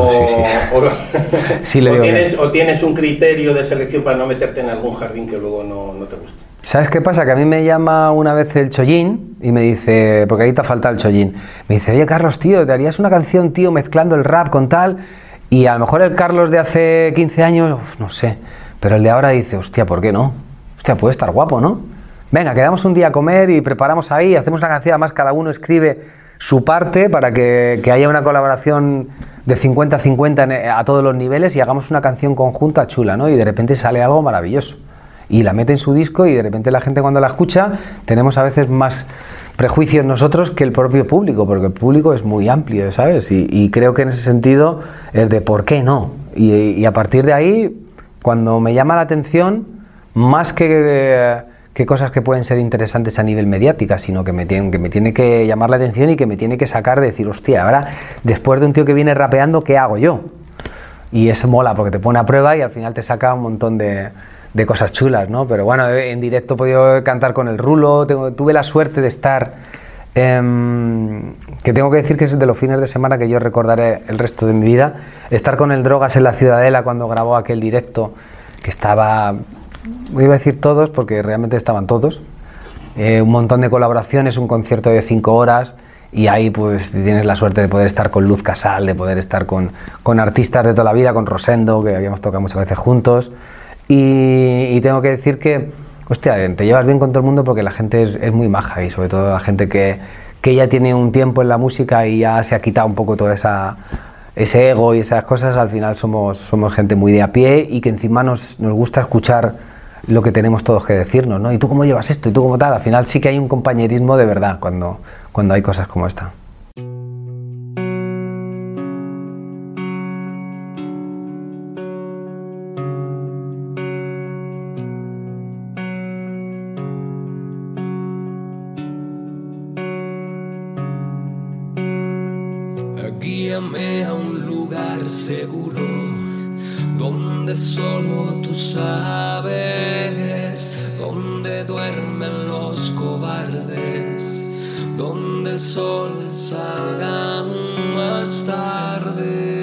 o tienes un criterio de selección para no meterte en algún jardín que luego no te guste. ¿Sabes qué pasa? Que a mí me llama una vez el Chollín y me dice, porque ahí te falta el Chollín, me dice, oye Carlos, tío, ¿te harías una canción, tío, mezclando el rap con tal? Y a lo mejor el Carlos de hace 15 años, no sé, pero el de ahora dice, hostia, ¿por qué no? Hostia, puede estar guapo, ¿no? Venga, quedamos un día a comer y preparamos ahí, hacemos una canción, además cada uno escribe su parte para que haya una colaboración de 50-50 a todos los niveles y hagamos una canción conjunta chula, ¿no? Y de repente sale algo maravilloso. Y la mete en su disco y de repente la gente cuando la escucha tenemos a veces más prejuicios nosotros que el propio público, porque el público es muy amplio, ¿sabes? Y creo que en ese sentido es de ¿por qué no? Y a partir de ahí, cuando me llama la atención, más que cosas que pueden ser interesantes a nivel mediática, sino que me tiene que llamar la atención y que me tiene que sacar de decir, hostia, ahora después de un tío que viene rapeando, ¿qué hago yo? Y eso mola porque te pone a prueba y al final te saca un montón de cosas chulas, ¿no? Pero bueno, en directo he podido cantar con el Rulo, tuve la suerte de estar, que tengo que decir que es de los fines de semana que yo recordaré el resto de mi vida, estar con el Drogas en la Ciudadela cuando grabó aquel directo, que estaba, iba a decir todos, porque realmente estaban todos, un montón de colaboraciones, un concierto de 5 horas, y ahí pues tienes la suerte de poder estar con Luz Casal, de poder estar con artistas de toda la vida, con Rosendo, que habíamos tocado muchas veces juntos. Y tengo que decir que, hostia, te llevas bien con todo el mundo porque la gente es muy maja y sobre todo la gente que ya tiene un tiempo en la música y ya se ha quitado un poco todo ese ego y esas cosas, al final somos gente muy de a pie y que encima nos gusta escuchar lo que tenemos todos que decirnos, ¿no? ¿Y tú cómo llevas esto? ¿Y tú cómo tal? Al final sí que hay un compañerismo de verdad cuando hay cosas como esta. Guíame a un lugar seguro donde solo tú sabes, donde duermen los cobardes, donde el sol salga más tarde.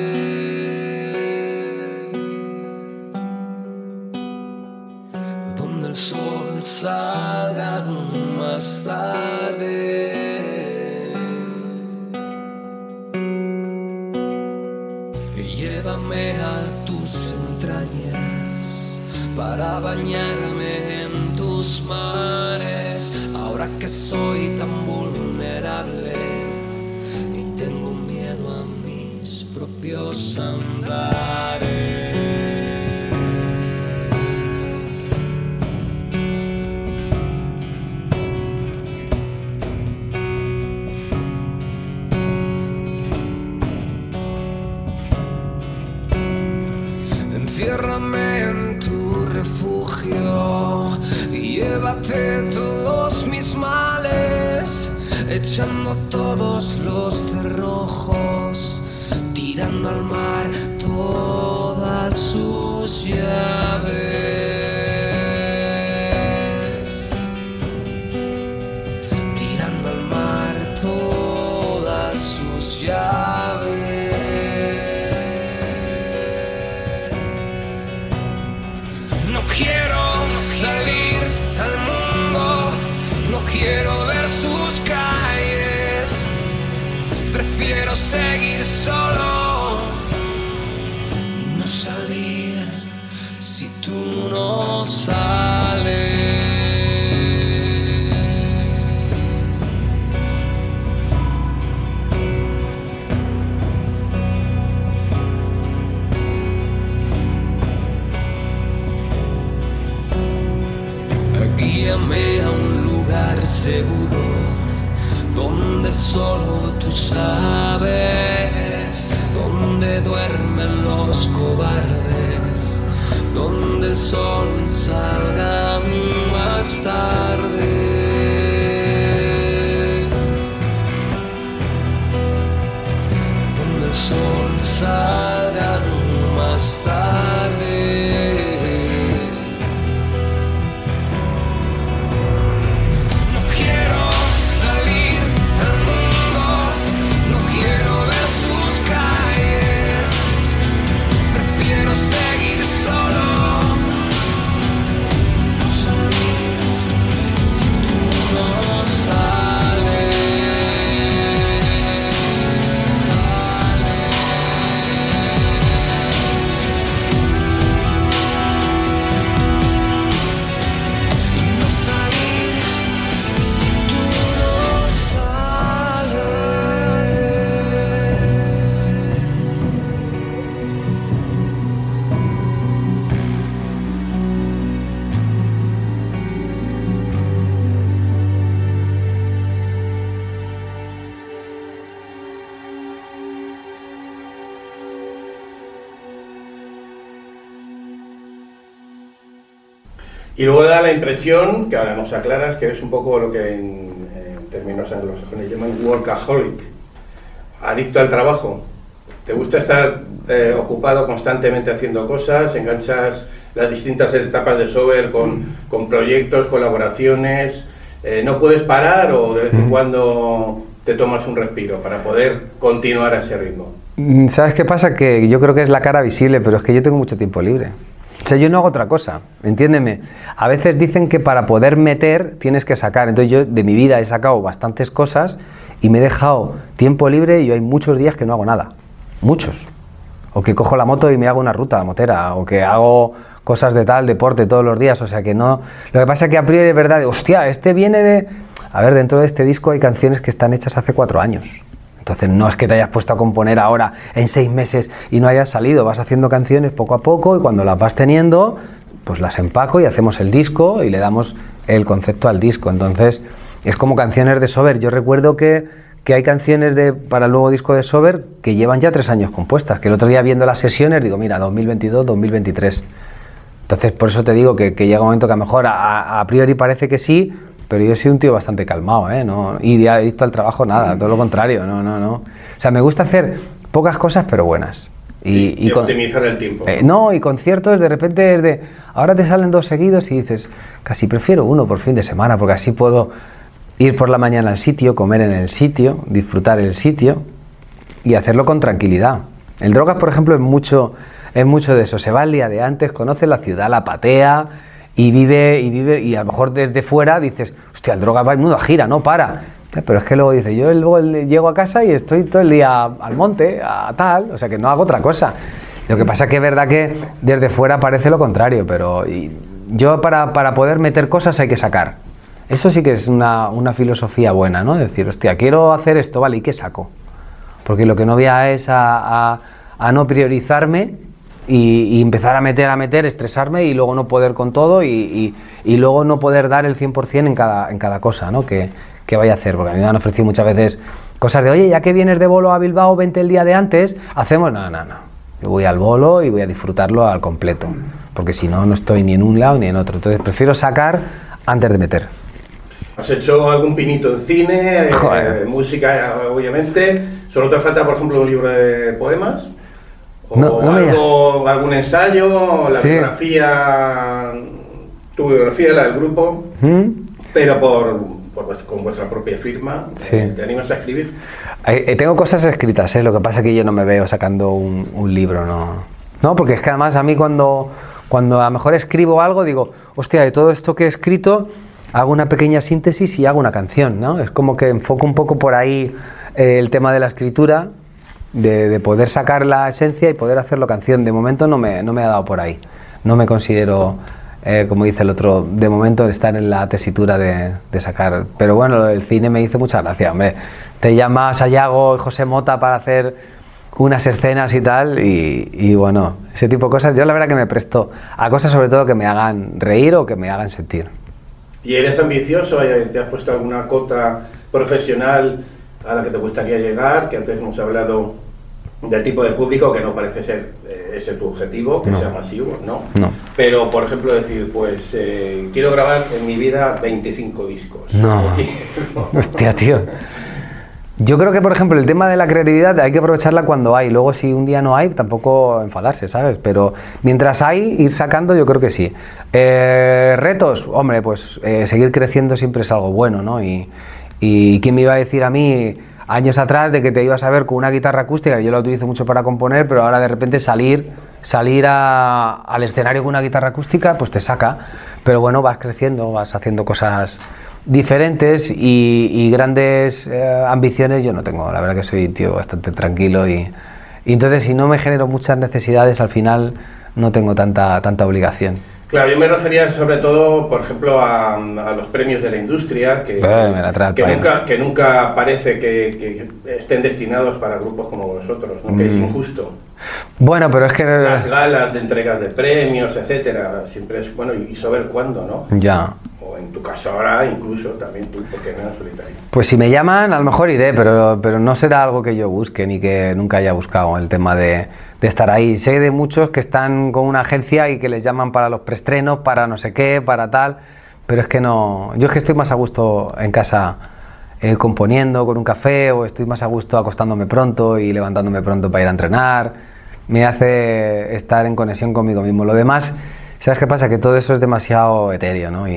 Donde el sol salga más tarde. Llévame a tus entrañas para bañarme en tus mares, ahora que soy tan vulnerable y tengo miedo a mis propios andares. Enciérrame en tu refugio y llévate todos mis males, echando todos los cerrojos, tirando al mar todas sus llaves, tirando al mar todas sus llaves. No quiero salir al mundo, no quiero ver sus calles, prefiero seguir solo y no salir si tú no sales. Guíame a un lugar seguro, donde solo tú sabes, donde duermen los cobardes, donde el sol salga más tarde, donde el sol salga más tarde. Y luego da la impresión, que ahora nos aclaras, que es un poco lo que en términos anglosajones llaman workaholic, adicto al trabajo. ¿Te gusta estar ocupado constantemente haciendo cosas? ¿Enganchas las distintas etapas de Sober con proyectos, colaboraciones? ¿No puedes parar o de vez en cuando te tomas un respiro para poder continuar a ese ritmo? ¿Sabes qué pasa? Que yo creo que es la cara visible, pero es que yo tengo mucho tiempo libre. O sea, yo no hago otra cosa, entiéndeme. A veces dicen que para poder meter tienes que sacar. Entonces yo de mi vida he sacado bastantes cosas y me he dejado tiempo libre y yo hay muchos días que no hago nada. Muchos. O que cojo la moto y me hago una ruta motera, o que hago cosas de tal, deporte todos los días, o sea que no... Lo que pasa es que a priori es verdad, hostia, este viene de... A ver, dentro de este disco hay canciones que están hechas hace 4 años. Entonces no es que te hayas puesto a componer ahora en 6 meses y no hayas salido, vas haciendo canciones poco a poco y cuando las vas teniendo, pues las empaco y hacemos el disco y le damos el concepto al disco. Entonces es como canciones de Sober. Yo recuerdo que hay canciones para el nuevo disco de Sober que llevan ya 3 años compuestas, que el otro día viendo las sesiones digo, mira, 2022, 2023. Entonces por eso te digo que llega un momento que a lo mejor a priori parece que sí, pero yo soy un tío bastante calmado, ¿no? Y adicto al trabajo, nada, todo lo contrario, no. O sea, me gusta hacer pocas cosas, pero buenas. Y optimizar el tiempo. No, y conciertos de repente es de... Ahora te salen 2 seguidos y dices, casi prefiero uno por fin de semana, porque así puedo ir por la mañana al sitio, comer en el sitio, disfrutar el sitio y hacerlo con tranquilidad. El Drogas, por ejemplo, es mucho de eso. Se va el día de antes, conoce la ciudad, la patea y vive, y a lo mejor desde fuera dices, hostia, el Drogas va en menuda gira, no para. Pero es que luego dice, yo luego llego a casa y estoy todo el día al monte, a tal, o sea que no hago otra cosa. Lo que pasa es que es verdad que desde fuera parece lo contrario, pero yo para poder meter cosas hay que sacar. Eso sí que es una filosofía buena, ¿no? Decir, hostia, quiero hacer esto, vale, ¿y qué saco? Porque lo que no voy a es a no priorizarme y empezar a meter, estresarme y luego no poder con todo y luego no poder dar el 100% en cada cosa, ¿no? Que vaya a hacer, porque a mí me han ofrecido muchas veces cosas de, oye, ya que vienes de bolo a Bilbao, vente el día de antes, hacemos, no. Yo voy al bolo y voy a disfrutarlo al completo, porque si no, no estoy ni en un lado ni en otro. Entonces prefiero sacar antes de meter. ¿Has hecho algún pinito en cine, música, obviamente? ¿Solo te falta, por ejemplo, un libro de poemas? ¿O algún ensayo? ¿La biografía? ¿Tu biografía, la del grupo? Pero con vuestra propia firma, sí. ¿Te animas a escribir? Tengo cosas escritas, lo que pasa es que yo no me veo sacando un libro, no, porque es que además a mí cuando a lo mejor escribo algo digo, hostia, de todo esto que he escrito hago una pequeña síntesis y hago una canción, ¿no? Es como que enfoco un poco por ahí el tema de la escritura, de poder sacar la esencia y poder hacerlo canción. De momento no me ha dado por ahí, no me considero... como dice el otro, de momento estar en la tesitura de sacar, pero bueno, el cine me hizo mucha gracia, hombre, te llama Sayago y José Mota para hacer unas escenas y tal, y bueno, ese tipo de cosas, yo la verdad que me presto a cosas sobre todo que me hagan reír o que me hagan sentir. ¿Y eres ambicioso? ¿Te has puesto alguna cota profesional a la que te gustaría llegar? Que antes hemos hablado del tipo de público que no parece ser ese tu objetivo, que sea masivo, ¿no? Pero, por ejemplo, decir, pues quiero grabar en mi vida 25 discos. No. Hostia, tío. Yo creo que, por ejemplo, el tema de la creatividad hay que aprovecharla cuando hay. Luego, si un día no hay, tampoco enfadarse, ¿sabes? Pero mientras hay, ir sacando, yo creo que sí. Retos, hombre, pues seguir creciendo siempre es algo bueno, ¿no? Y ¿quién me iba a decir a mí años atrás de que te ibas a ver con una guitarra acústica, que yo la utilizo mucho para componer, pero ahora de repente salir al escenario con una guitarra acústica, pues te saca. Pero bueno, vas creciendo, vas haciendo cosas diferentes y grandes ambiciones yo no tengo. La verdad que soy un tío bastante tranquilo y entonces si no me genero muchas necesidades, al final no tengo tanta obligación. Claro, yo me refería sobre todo, por ejemplo, a los premios de la industria, que nunca parece que estén destinados para grupos como vosotros, ¿no? Que es injusto. Bueno, pero es que... Las galas de entregas de premios, etcétera, siempre es bueno, y saber cuándo, ¿no? Ya. O en tu caso ahora, incluso también tú, porque no en solitario. Pues si me llaman, a lo mejor iré, pero no será algo que yo busque, ni que nunca haya buscado el tema de estar ahí. Sé de muchos que están con una agencia y que les llaman para los preestrenos, para no sé qué, para tal, pero es que no... Yo es que estoy más a gusto en casa componiendo con un café, o estoy más a gusto acostándome pronto y levantándome pronto para ir a entrenar. Me hace estar en conexión conmigo mismo. Lo demás, ¿sabes qué pasa? Que todo eso es demasiado etéreo, ¿no?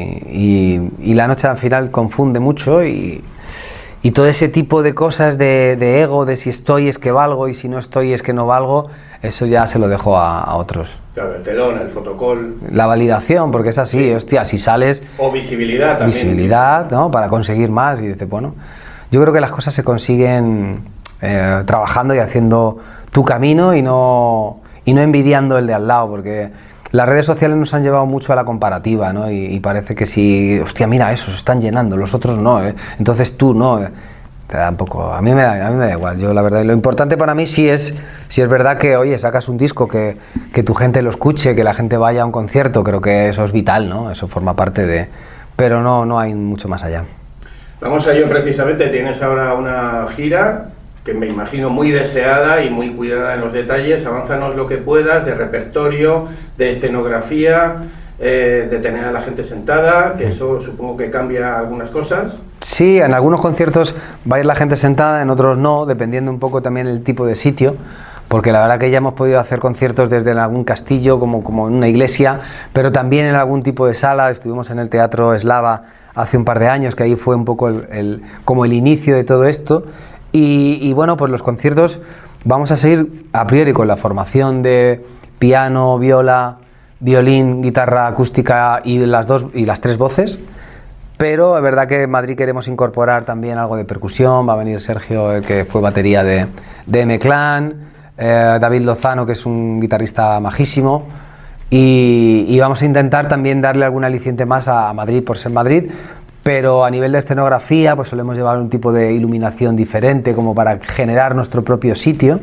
Y la noche al final confunde mucho y todo ese tipo de cosas de ego, de si estoy es que valgo y si no estoy es que no valgo, eso ya se lo dejo a otros. Claro, el telón, el fotocall. La validación, porque es así, sí. Hostia, si sales... O visibilidad también. Visibilidad, ¿no? Para conseguir más y dices, bueno, yo creo que las cosas se consiguen trabajando y haciendo tu camino y no envidiando el de al lado, porque las redes sociales nos han llevado mucho a la comparativa, ¿no? Y parece que si, hostia, mira, esos están llenando, los otros no, entonces tú no, te da un poco, a mí me da igual. Yo la verdad, lo importante para mí sí es verdad que, oye, sacas un disco, que tu gente lo escuche, que la gente vaya a un concierto, creo que eso es vital, ¿no? Eso forma parte de, pero no hay mucho más allá. Vamos a ello precisamente, tienes ahora una gira que me imagino muy deseada y muy cuidada en los detalles. Avánzanos lo que puedas de repertorio, de escenografía, de tener a la gente sentada, que eso supongo que cambia algunas cosas. Sí, en algunos conciertos va a ir la gente sentada, en otros no, dependiendo un poco también el tipo de sitio, porque la verdad que ya hemos podido hacer conciertos desde algún castillo, como en una iglesia, pero también en algún tipo de sala. Estuvimos en el Teatro Eslava hace un par de años, que ahí fue un poco como el inicio de todo esto. Y bueno, pues los conciertos vamos a seguir a priori con la formación de piano, viola, violín, guitarra acústica y las 3 voces. Pero es verdad que en Madrid queremos incorporar también algo de percusión. Va a venir Sergio, el que fue batería de M-Clan, David Lozano, que es un guitarrista majísimo, y vamos a intentar también darle algún aliciente más a Madrid por ser Madrid, pero a nivel de escenografía pues solemos llevar un tipo de iluminación diferente como para generar nuestro propio sitio,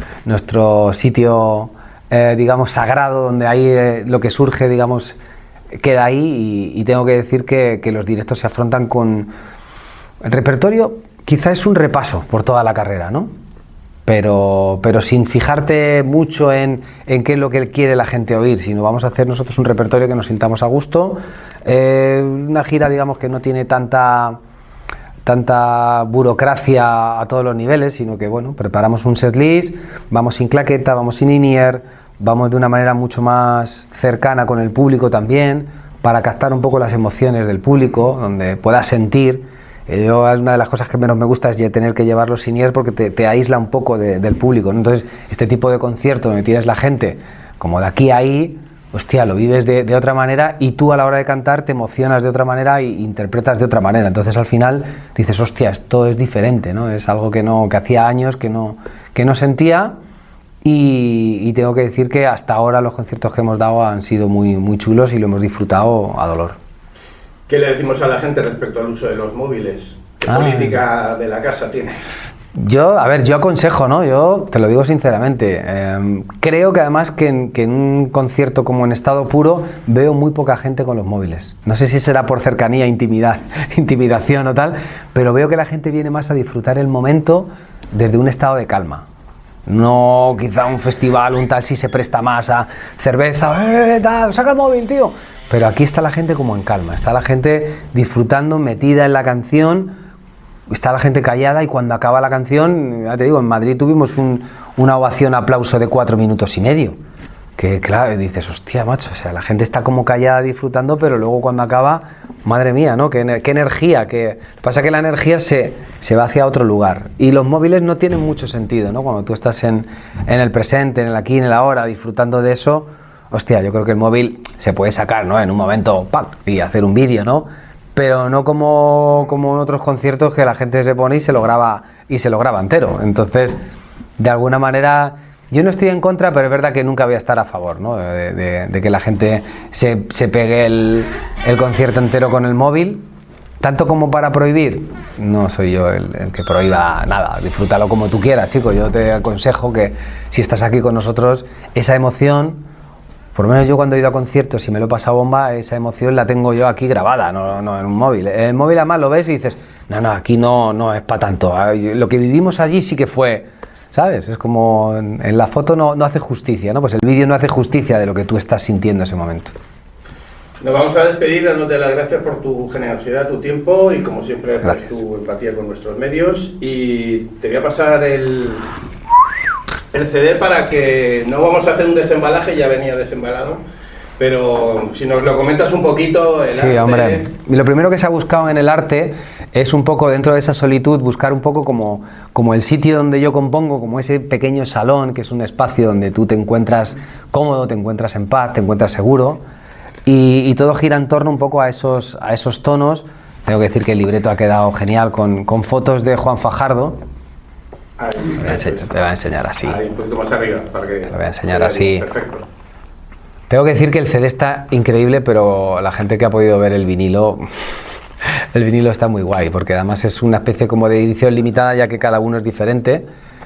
digamos sagrado, donde ahí lo que surge, digamos, queda ahí, y tengo que decir que los directos se afrontan con el repertorio. Quizá es un repaso por toda la carrera, ¿no? Pero sin fijarte mucho en qué es lo que quiere la gente oír, sino vamos a hacer nosotros un repertorio que nos sintamos a gusto, una gira, digamos, que no tiene tanta burocracia a todos los niveles, sino que, bueno, preparamos un setlist, vamos sin claqueta, vamos sin in-ear, vamos de una manera mucho más cercana con el público también, para captar un poco las emociones del público, donde puedas sentir. Yo, es una de las cosas que menos me gusta es tener que llevarlo sin ear, porque te aísla un poco del público, ¿no? Entonces, este tipo de concierto donde tienes la gente como de aquí a ahí, hostia, lo vives de otra manera, y tú a la hora de cantar te emocionas de otra manera e interpretas de otra manera. Entonces al final dices, hostia, esto es diferente, ¿no? Es algo que hacía años que no sentía, y tengo que decir que hasta ahora los conciertos que hemos dado han sido muy, muy chulos y lo hemos disfrutado a dolor. ¿Qué le decimos a la gente respecto al uso de los móviles? ¿Qué política de la casa tienes? Yo aconsejo, ¿no? Yo te lo digo sinceramente. Creo que además que en un concierto como en estado puro veo muy poca gente con los móviles. No sé si será por cercanía, intimidación o tal, pero veo que la gente viene más a disfrutar el momento desde un estado de calma. No, quizá un festival, un tal, si se presta más a cerveza, tal, saca el móvil, tío. Pero aquí está la gente como en calma, está la gente disfrutando, metida en la canción, está la gente callada, y cuando acaba la canción, ya te digo, en Madrid tuvimos una ovación, aplauso de 4 minutos y medio. Que claro, dices, hostia, macho, o sea, la gente está como callada disfrutando, pero luego cuando acaba, madre mía, ¿no? Qué energía, pasa que la energía se va hacia otro lugar, y los móviles no tienen mucho sentido, ¿no? Cuando tú estás en el presente, en el aquí, en el ahora, disfrutando de eso, hostia, yo creo que el móvil se puede sacar, ¿no? En un momento, ¡pac!, y hacer un vídeo, ¿no? Pero no como en otros conciertos que la gente se pone y se lo graba entero. Entonces, de alguna manera, yo no estoy en contra, pero es verdad que nunca voy a estar a favor, ¿no? De que la gente se pegue el concierto entero con el móvil. Tanto como para prohibir, no soy yo el que prohíba nada. Disfrútalo como tú quieras, chico. Yo te aconsejo que si estás aquí con nosotros, esa emoción, por lo menos yo cuando he ido a conciertos y me lo he pasado bomba, esa emoción la tengo yo aquí grabada, no en un móvil. En el móvil además lo ves y dices, no, aquí no es para tanto. Lo que vivimos allí sí que fue, ¿sabes? Es como en la foto no hace justicia, ¿no? Pues el vídeo no hace justicia de lo que tú estás sintiendo en ese momento. Nos vamos a despedir dándote las gracias por tu generosidad, tu tiempo y, como siempre, por tu empatía con nuestros medios. Y te voy a pasar el CD para que no vamos a hacer un desembalaje, ya venía desembalado, pero si nos lo comentas un poquito, el arte. Hombre, y lo primero que se ha buscado en el arte es un poco, dentro de esa solitud, buscar un poco como el sitio donde yo compongo, como ese pequeño salón, que es un espacio donde tú te encuentras cómodo, te encuentras en paz, te encuentras seguro, y todo gira en torno un poco a esos tonos. Tengo que decir que el libreto ha quedado genial con fotos de Juan Fajardo. Te voy a enseñar así. Ahí, un poquito más arriba, para que te voy a enseñar así. Perfecto. Tengo que decir que el CD está increíble, pero la gente que ha podido ver el vinilo está muy guay, porque además es una especie como de edición limitada, ya que cada uno es diferente.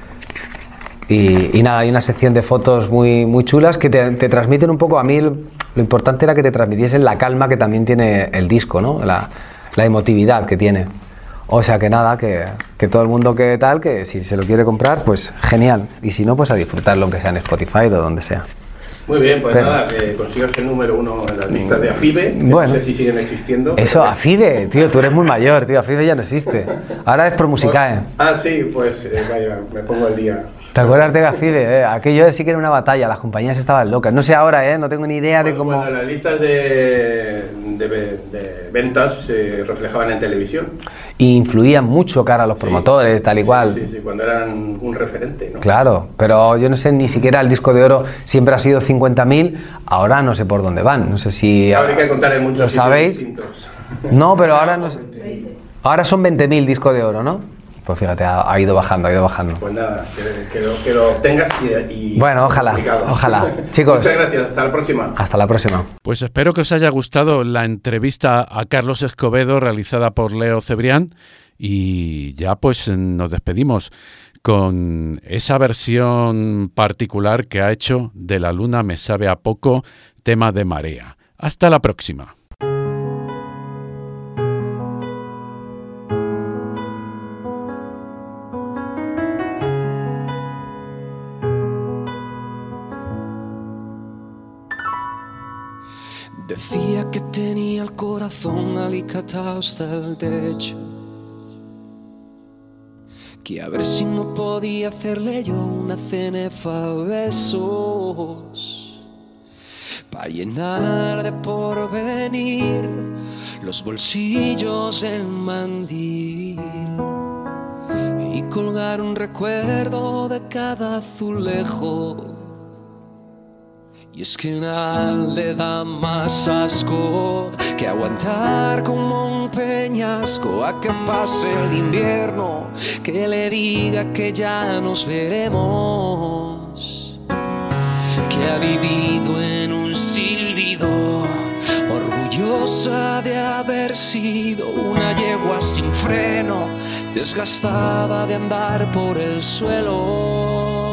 Y nada, hay una sección de fotos muy, muy chulas que te transmiten un poco. A mí lo importante era que te transmitiesen la calma que también tiene el disco, ¿no? La emotividad que tiene. O sea que nada, que todo el mundo que si se lo quiere comprar, pues genial. Y si no, pues a disfrutarlo, aunque sea en Spotify o donde sea. Muy bien, pues nada, que consigas el número 1 en las listas de AFIBE, que bueno, no sé si siguen existiendo. Eso, AFIBE, tío, tú eres muy mayor, tío, AFIBE ya no existe. Ahora es ProMusicae. Sí, pues vaya, me pongo al día. ¿Te acuerdas de Gafile? Aquello sí que era una batalla, las compañías estaban locas. No sé ahora, no tengo ni idea de cómo... Cuando las listas de ventas se reflejaban en televisión. Y influían mucho cara a los promotores, tal y cual. Sí, cuando eran un referente, ¿no? Claro, pero yo no sé, ni siquiera el disco de oro siempre ha sido 50.000, ahora no sé por dónde van, no sé si... Habría que contar en muchos ¿lo sabéis? distintos. No, pero ahora no sé. Ahora son 20.000 discos de oro, ¿no? Pues fíjate, ha ido bajando, ha ido bajando. Pues nada, que lo obtengas y bueno, ojalá. Chicos. Muchas gracias, hasta la próxima. Hasta la próxima. Pues espero que os haya gustado la entrevista a Carlos Escobedo realizada por Leo Cebrián y ya pues nos despedimos con esa versión particular que ha hecho de La luna me sabe a poco, tema de Marea. Hasta la próxima. Decía que tenía el corazón alicatado hasta el techo, que a ver si no podía hacerle yo una cenefa a besos, pa' llenar de porvenir los bolsillos del mandil y colgar un recuerdo de cada azulejo. Y es que nada le da más asco que aguantar como un peñasco a que pase el invierno, que le diga que ya nos veremos, que ha vivido en un silbido, orgullosa de haber sido una yegua sin freno, desgastada de andar por el suelo.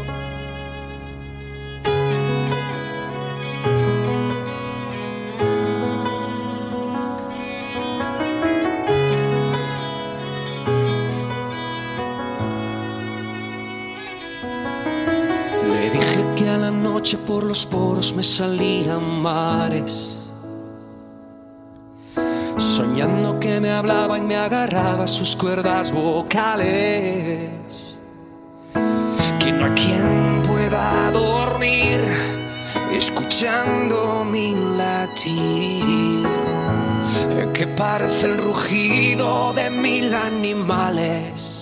A la noche por los poros me salían mares, soñando que me hablaba y me agarraba sus cuerdas vocales, que no hay quien pueda dormir escuchando mi latir, que parece el rugido de 1000 animales.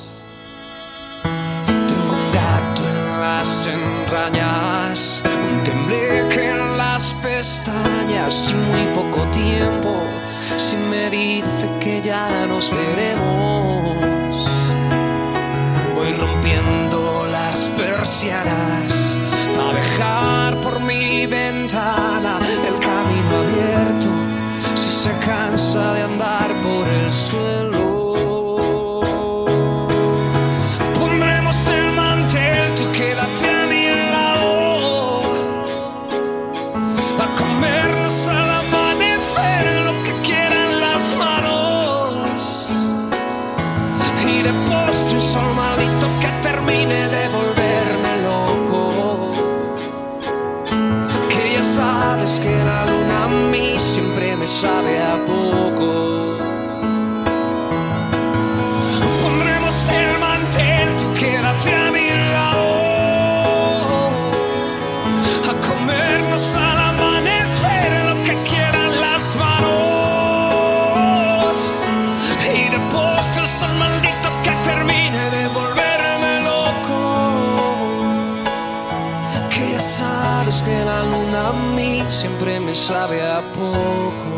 Las entrañas, un tembleque en las pestañas y muy poco tiempo si me dice que ya nos veremos. Voy rompiendo las persianas para dejar por mi ventana el camino abierto si se cansa de andar por el suelo. De volverme loco, que ya sabes que la luna a mí siempre me sabe a poco. Pondremos el mantel, tú quédate a mi lado, a comernos al amanecer lo que quieran las manos, y de postre el sol maldito que termine de volver. Sabes que la luna a mí siempre me sabe a poco.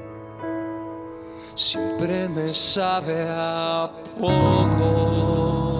Siempre me sabe a poco.